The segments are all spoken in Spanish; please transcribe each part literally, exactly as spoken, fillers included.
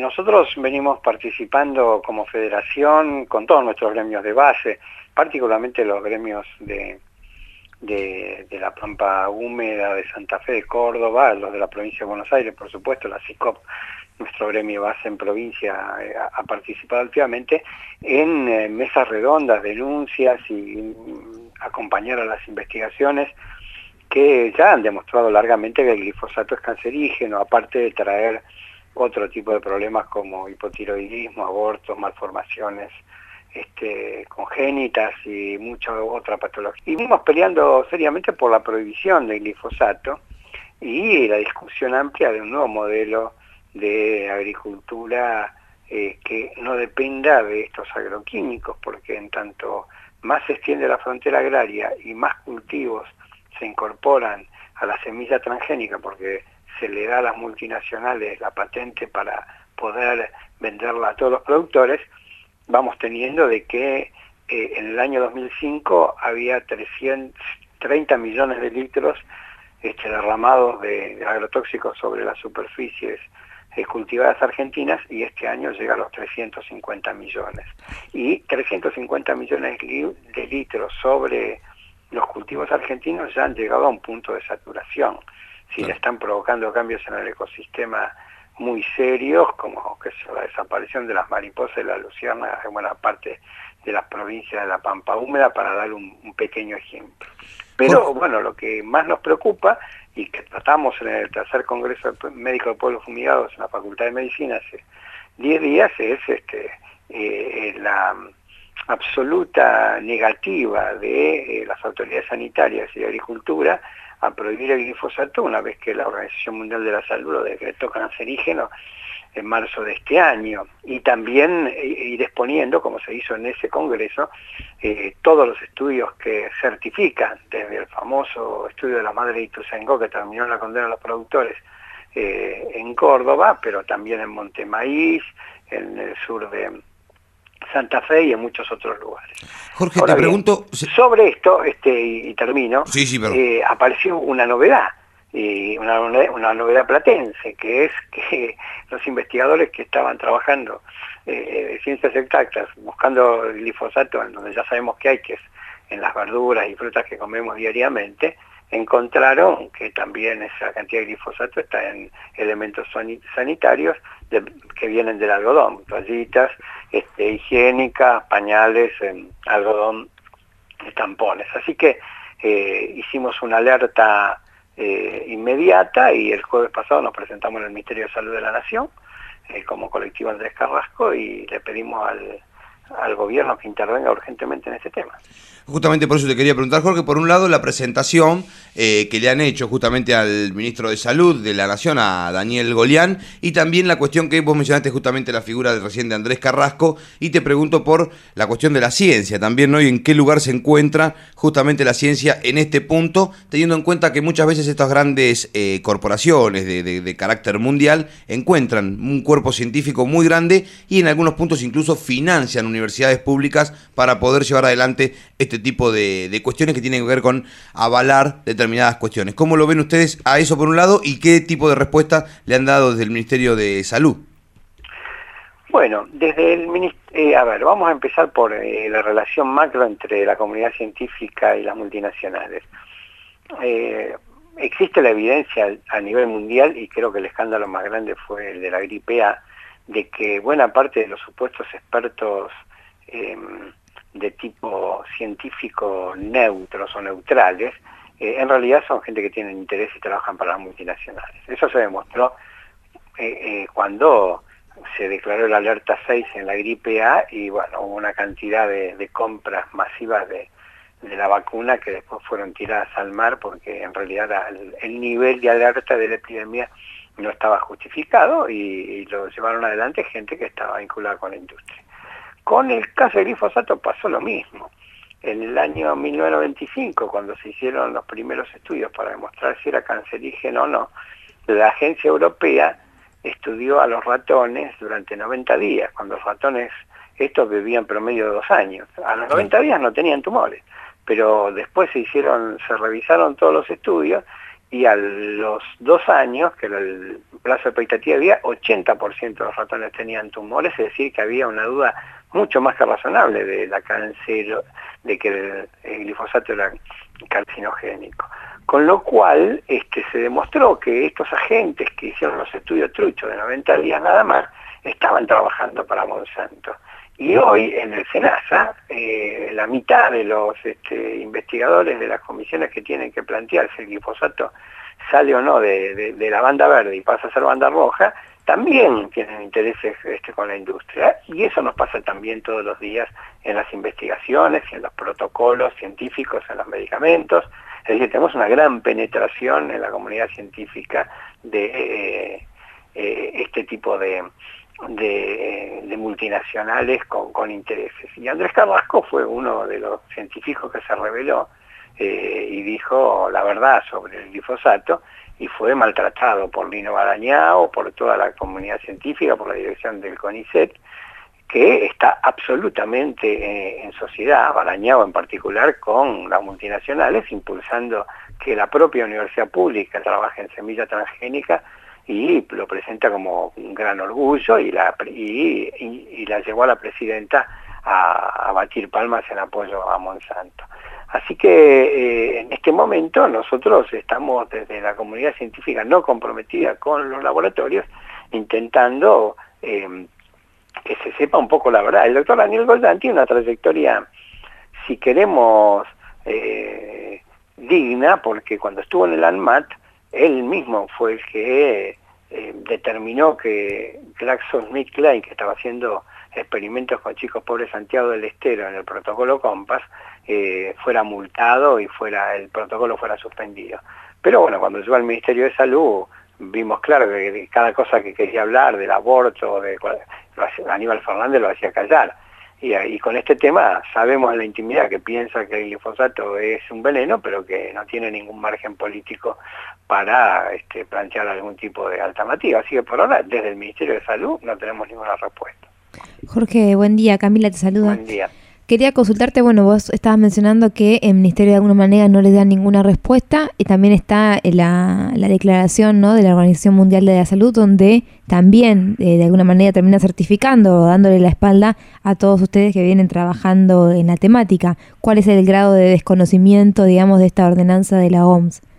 nosotros venimos participando como federación con todos nuestros gremios de base, particularmente los gremios de, de, de la Pampa Húmeda, de Santa Fe, de Córdoba, los de la provincia de Buenos Aires, por supuesto, la SICOP, nuestro gremio base en provincia, eh, ha participado activamente en eh, mesas redondas, denuncias y mm, acompañar a las investigaciones que ya han demostrado largamente que el glifosato es cancerígeno, aparte de traer otro tipo de problemas como hipotiroidismo, abortos, malformaciones este, congénitas y mucha otra patología. Y vimos peleando seriamente por la prohibición del glifosato y la discusión amplia de un nuevo modelo de agricultura eh, que no dependa de estos agroquímicos, porque en tanto más se extiende la frontera agraria y más cultivos se incorporan a la semilla transgénica, porque se le da a las multinacionales la patente para poder venderla a todos los productores, vamos teniendo de que eh, en el año dos mil cinco había trescientos treinta millones de litros este, derramados de, de agrotóxicos sobre las superficies eh, cultivadas argentinas, y este año llega a los trescientos cincuenta millones. Y trescientos cincuenta millones de litros sobre los cultivos argentinos ya han llegado a un punto de saturación. Si le están provocando cambios en el ecosistema muy serios, como que es la desaparición de las mariposas y las luciérnagas en buena parte de las provincias de la Pampa Húmeda, para dar un, un pequeño ejemplo. Pero bueno, lo que más nos preocupa, y que tratamos en el tercer Congreso Médico de Pueblos Fumigados en la Facultad de Medicina hace diez días, es este eh, la absoluta negativa de eh, las autoridades sanitarias y de agricultura a prohibir el glifosato, una vez que la Organización Mundial de la Salud lo decretó cancerígeno en marzo de este año, y también eh, ir exponiendo, como se hizo en ese congreso, eh, todos los estudios que certifican, desde el famoso estudio de la madre de Ituzaingó, que terminó en la condena a los productores eh, en Córdoba, pero también en Montemaíz, en el sur de Santa Fe y en muchos otros lugares. Jorge, Ahora te bien, pregunto... sobre esto, este y, y termino, sí, sí, eh, apareció una novedad, eh, una, una novedad platense, que es que los investigadores que estaban trabajando eh, de ciencias exactas, buscando el glifosato, en donde ya sabemos que hay, que es en las verduras y frutas que comemos diariamente, encontraron que también esa cantidad de glifosato está en elementos sanitarios de, que vienen del algodón, toallitas este, higiénicas, pañales, eh, algodón, tampones. Así que eh, hicimos una alerta eh, inmediata, y el jueves pasado nos presentamos en el Ministerio de Salud de la Nación eh, como colectivo Andrés Carrasco, y le pedimos al, al gobierno que intervenga urgentemente en este tema. Justamente por eso te quería preguntar, Jorge, por un lado la presentación eh, que le han hecho justamente al ministro de Salud de la Nación, a Daniel Golián, y también la cuestión que vos mencionaste, justamente la figura de recién de Andrés Carrasco, y te pregunto por la cuestión de la ciencia también, ¿no? Y en qué lugar se encuentra justamente la ciencia en este punto, teniendo en cuenta que muchas veces estas grandes eh, corporaciones de, de, de carácter mundial encuentran un cuerpo científico muy grande y en algunos puntos incluso financian universidades públicas para poder llevar adelante este tipo de, de cuestiones que tienen que ver con avalar determinadas cuestiones. ¿Cómo lo ven ustedes a eso por un lado, y qué tipo de respuesta le han dado desde el Ministerio de Salud? Bueno, desde el ministerio, eh, a ver, vamos a empezar por eh, la relación macro entre la comunidad científica y las multinacionales. Eh, existe la evidencia a nivel mundial, y creo que el escándalo más grande fue el de la gripe A, de que buena parte de los supuestos expertos eh, de tipo científico neutros o neutrales, eh, en realidad son gente que tienen interés y trabajan para las multinacionales. Eso se demostró eh, eh, cuando se declaró el alerta seis en la gripe A, y bueno, hubo una cantidad de, de compras masivas de, de la vacuna que después fueron tiradas al mar, porque en realidad el, el nivel de alerta de la epidemia no estaba justificado, y, y lo llevaron adelante gente que estaba vinculada con la industria. Con el caso del glifosato pasó lo mismo. En el año mil novecientos noventa y cinco, cuando se hicieron los primeros estudios para demostrar si era cancerígeno o no, la agencia europea estudió a los ratones durante noventa días, cuando los ratones estos vivían promedio de dos años. A los noventa días no tenían tumores, pero después se hicieron, se revisaron todos los estudios, y a los dos años, que era el plazo de expectativa, había ochenta por ciento de los ratones tenían tumores, es decir, que había una duda mucho más que razonable de la cáncer, de que el, el glifosato era carcinogénico. Con lo cual este, se demostró que estos agentes que hicieron los estudios truchos de noventa días nada más, estaban trabajando para Monsanto. Y hoy en el SENASA, eh, la mitad de los este, investigadores de las comisiones que tienen que plantear si el glifosato sale o no de, de, de la banda verde y pasa a ser banda roja, también tienen intereses este, con la industria. Y eso nos pasa también todos los días en las investigaciones y en los protocolos científicos, en los medicamentos. Es decir, tenemos una gran penetración en la comunidad científica de eh, eh, este tipo de... De, de multinacionales con, con intereses. Y Andrés Carrasco fue uno de los científicos que se reveló eh, y dijo la verdad sobre el glifosato, y fue maltratado por Lino Barañao, por toda la comunidad científica, por la dirección del CONICET, que está absolutamente eh, en sociedad, Barañao en particular, con las multinacionales, impulsando que la propia universidad pública trabaje en semilla transgénica, y lo presenta como un gran orgullo, y la, y, y, y la llevó a la presidenta a, a batir palmas en apoyo a Monsanto. Así que eh, en este momento nosotros estamos desde la comunidad científica no comprometida con los laboratorios, intentando eh, que se sepa un poco la verdad. El doctor Daniel Goldán tiene una trayectoria, si queremos, eh, digna, porque cuando estuvo en el ANMAT, él mismo fue el que eh, determinó que GlaxoSmithKline, que estaba haciendo experimentos con chicos pobres Santiago del Estero en el protocolo COMPAS, eh, fuera multado y fuera el protocolo fuera suspendido. Pero bueno, cuando llegó al Ministerio de Salud, vimos claro que de cada cosa que quería hablar, del aborto, de Aníbal Fernández lo hacía callar. Y, y con este tema sabemos en la intimidad que piensa que el glifosato es un veneno, pero que no tiene ningún margen político para este, plantear algún tipo de alternativa. Así que por ahora, desde el Ministerio de Salud, no tenemos ninguna respuesta. Jorge, buen día. Camila te saluda. Buen día. Quería consultarte, bueno, vos estabas mencionando que el Ministerio de alguna manera no les da ninguna respuesta, y también está la, la declaración, ¿no?, de la Organización Mundial de la Salud, donde también eh, de alguna manera termina certificando o dándole la espalda a todos ustedes que vienen trabajando en la temática. ¿Cuál es el grado de desconocimiento, digamos, de esta ordenanza de la O M S?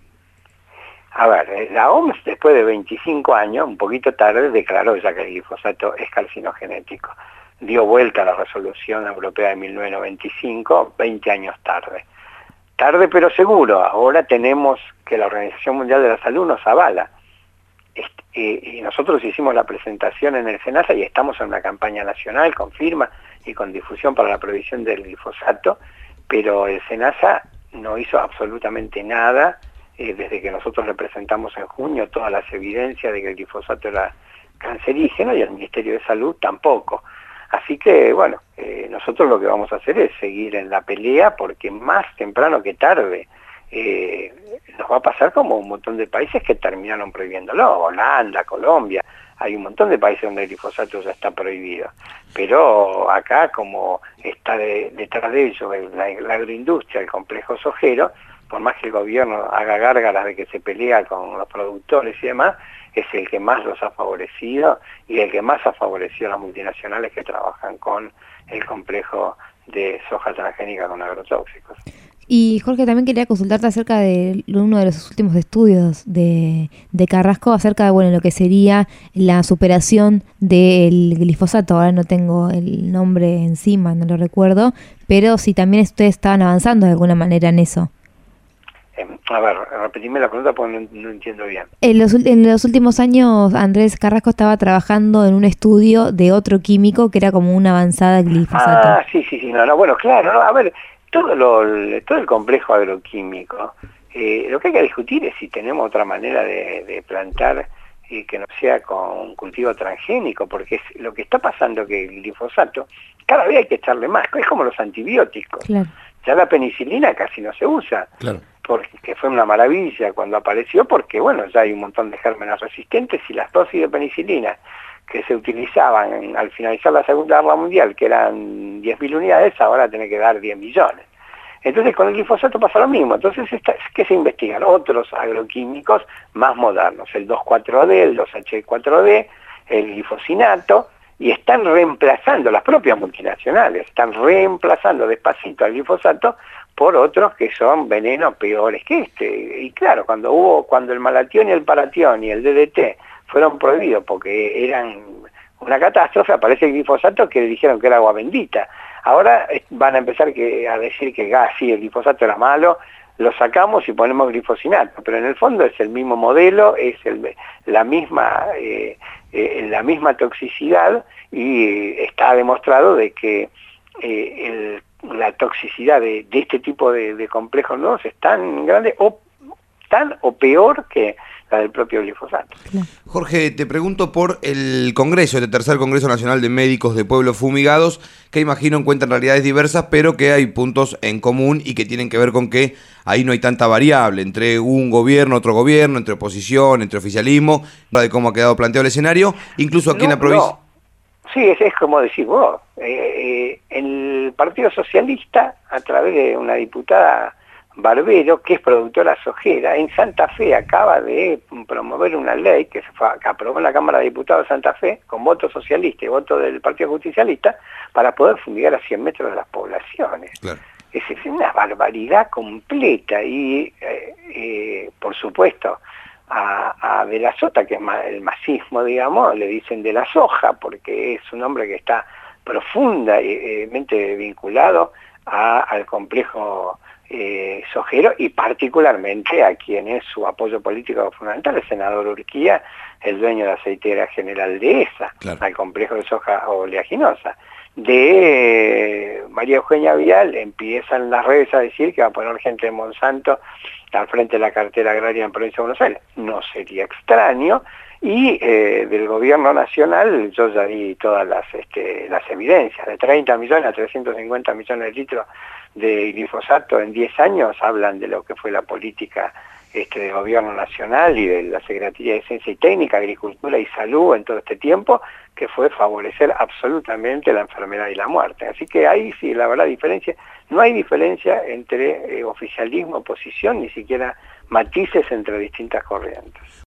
A ver, la O M S después de veinticinco años, un poquito tarde, declaró ya que el glifosato es carcinogenético. Dio vuelta a la resolución europea de mil novecientos noventa y cinco, veinte años tarde. Tarde pero seguro, ahora tenemos que la Organización Mundial de la Salud nos avala. Y nosotros hicimos la presentación en el SENASA y estamos en una campaña nacional con firma y con difusión para la prohibición del glifosato, pero el SENASA no hizo absolutamente nada eh, desde que nosotros le presentamos en junio todas las evidencias de que el glifosato era cancerígeno, y el Ministerio de Salud tampoco. Así que, bueno, eh, nosotros lo que vamos a hacer es seguir en la pelea, porque más temprano que tarde eh, nos va a pasar como un montón de países que terminaron prohibiéndolo. Holanda, Colombia, hay un montón de países donde el glifosato ya está prohibido. Pero acá, como está de, detrás de ello la, la agroindustria, el complejo sojero, por más que el gobierno haga gárgaras de que se pelea con los productores y demás, es el que más los ha favorecido y el que más ha favorecido a las multinacionales que trabajan con el complejo de soja transgénica con agrotóxicos. Y Jorge, también quería consultarte acerca de uno de los últimos estudios de, de Carrasco, acerca de bueno lo que sería la superación del glifosato. Ahora no tengo el nombre encima, no lo recuerdo, pero si también ustedes estaban avanzando de alguna manera en eso. A ver, repetime la pregunta porque no, no entiendo bien. En los, en los últimos años, Andrés Carrasco estaba trabajando en un estudio de otro químico que era como una avanzada glifosato. Ah, sí, sí, sí, no, no, bueno, claro, no, a ver, todo, lo, todo el complejo agroquímico, eh, lo que hay que discutir es si tenemos otra manera de, de plantar eh, que no sea con cultivo transgénico, porque es, lo que está pasando que el glifosato, cada vez hay que echarle más, es como los antibióticos. Claro. Ya la penicilina casi no se usa. Claro. Porque fue una maravilla cuando apareció, porque bueno, ya hay un montón de gérmenes resistentes, y las dosis de penicilina que se utilizaban en, al finalizar la Segunda Guerra Mundial, que eran diez mil unidades, ahora tiene que dar diez millones. Entonces con el glifosato pasa lo mismo. Entonces, está, ¿qué se investigan? Otros agroquímicos más modernos, el dos cuatro D, el dos H cuatro D, el glifosinato, y están reemplazando, las propias multinacionales, están reemplazando despacito al glifosato por otros que son venenos peores que este. Y claro, cuando hubo, cuando el malatión y el paratión y el D D T fueron prohibidos porque eran una catástrofe, aparece el glifosato que dijeron que era agua bendita. Ahora van a empezar que, a decir que ah, sí, el glifosato era malo, lo sacamos y ponemos glifosinato, pero en el fondo es el mismo modelo, es el, la misma eh, eh, la misma toxicidad, y está demostrado de que eh, el, la toxicidad de, de este tipo de, de complejos nuevos es tan grande o tan o peor que la del propio glifosato. Jorge, te pregunto por el Congreso, el tercer Congreso Nacional de Médicos de Pueblos Fumigados, que imagino encuentran realidades diversas, pero que hay puntos en común y que tienen que ver con que ahí no hay tanta variable entre un gobierno, otro gobierno, entre oposición, entre oficialismo, de cómo ha quedado planteado el escenario, incluso aquí no, en la provincia. No. Sí, es, es como decís vos, eh, eh, el Partido Socialista, a través de una diputada Barbero, que es productora sojera, en Santa Fe acaba de promover una ley que se fue, que aprobó en la Cámara de Diputados de Santa Fe, con voto socialista y voto del Partido Justicialista, para poder fumigar a cien metros de las poblaciones. Claro. Es, es una barbaridad completa, y eh, eh, por supuesto a, a De la Sota, que es el masismo, digamos, le dicen de la soja, porque es un hombre que está profundamente vinculado a, al complejo Eh, sojero, y particularmente a quien es su apoyo político fundamental, el senador Urquía, el dueño de la aceitera General Dehesa, claro, al complejo de soja oleaginosa. De eh, María Eugenia Vial empiezan las redes a decir que va a poner gente de Monsanto al frente de la cartera agraria en Provincia de Buenos Aires. No sería extraño. Y eh, del gobierno nacional yo ya vi todas las, este, las evidencias, de treinta millones a trescientos cincuenta millones de litros de glifosato en diez años, hablan de lo que fue la política este, del gobierno nacional y de la Secretaría de Ciencia y Técnica, Agricultura y Salud en todo este tiempo, que fue favorecer absolutamente la enfermedad y la muerte. Así que ahí sí, la verdad, diferencia, no hay diferencia entre eh, oficialismo, oposición, ni siquiera matices entre distintas corrientes.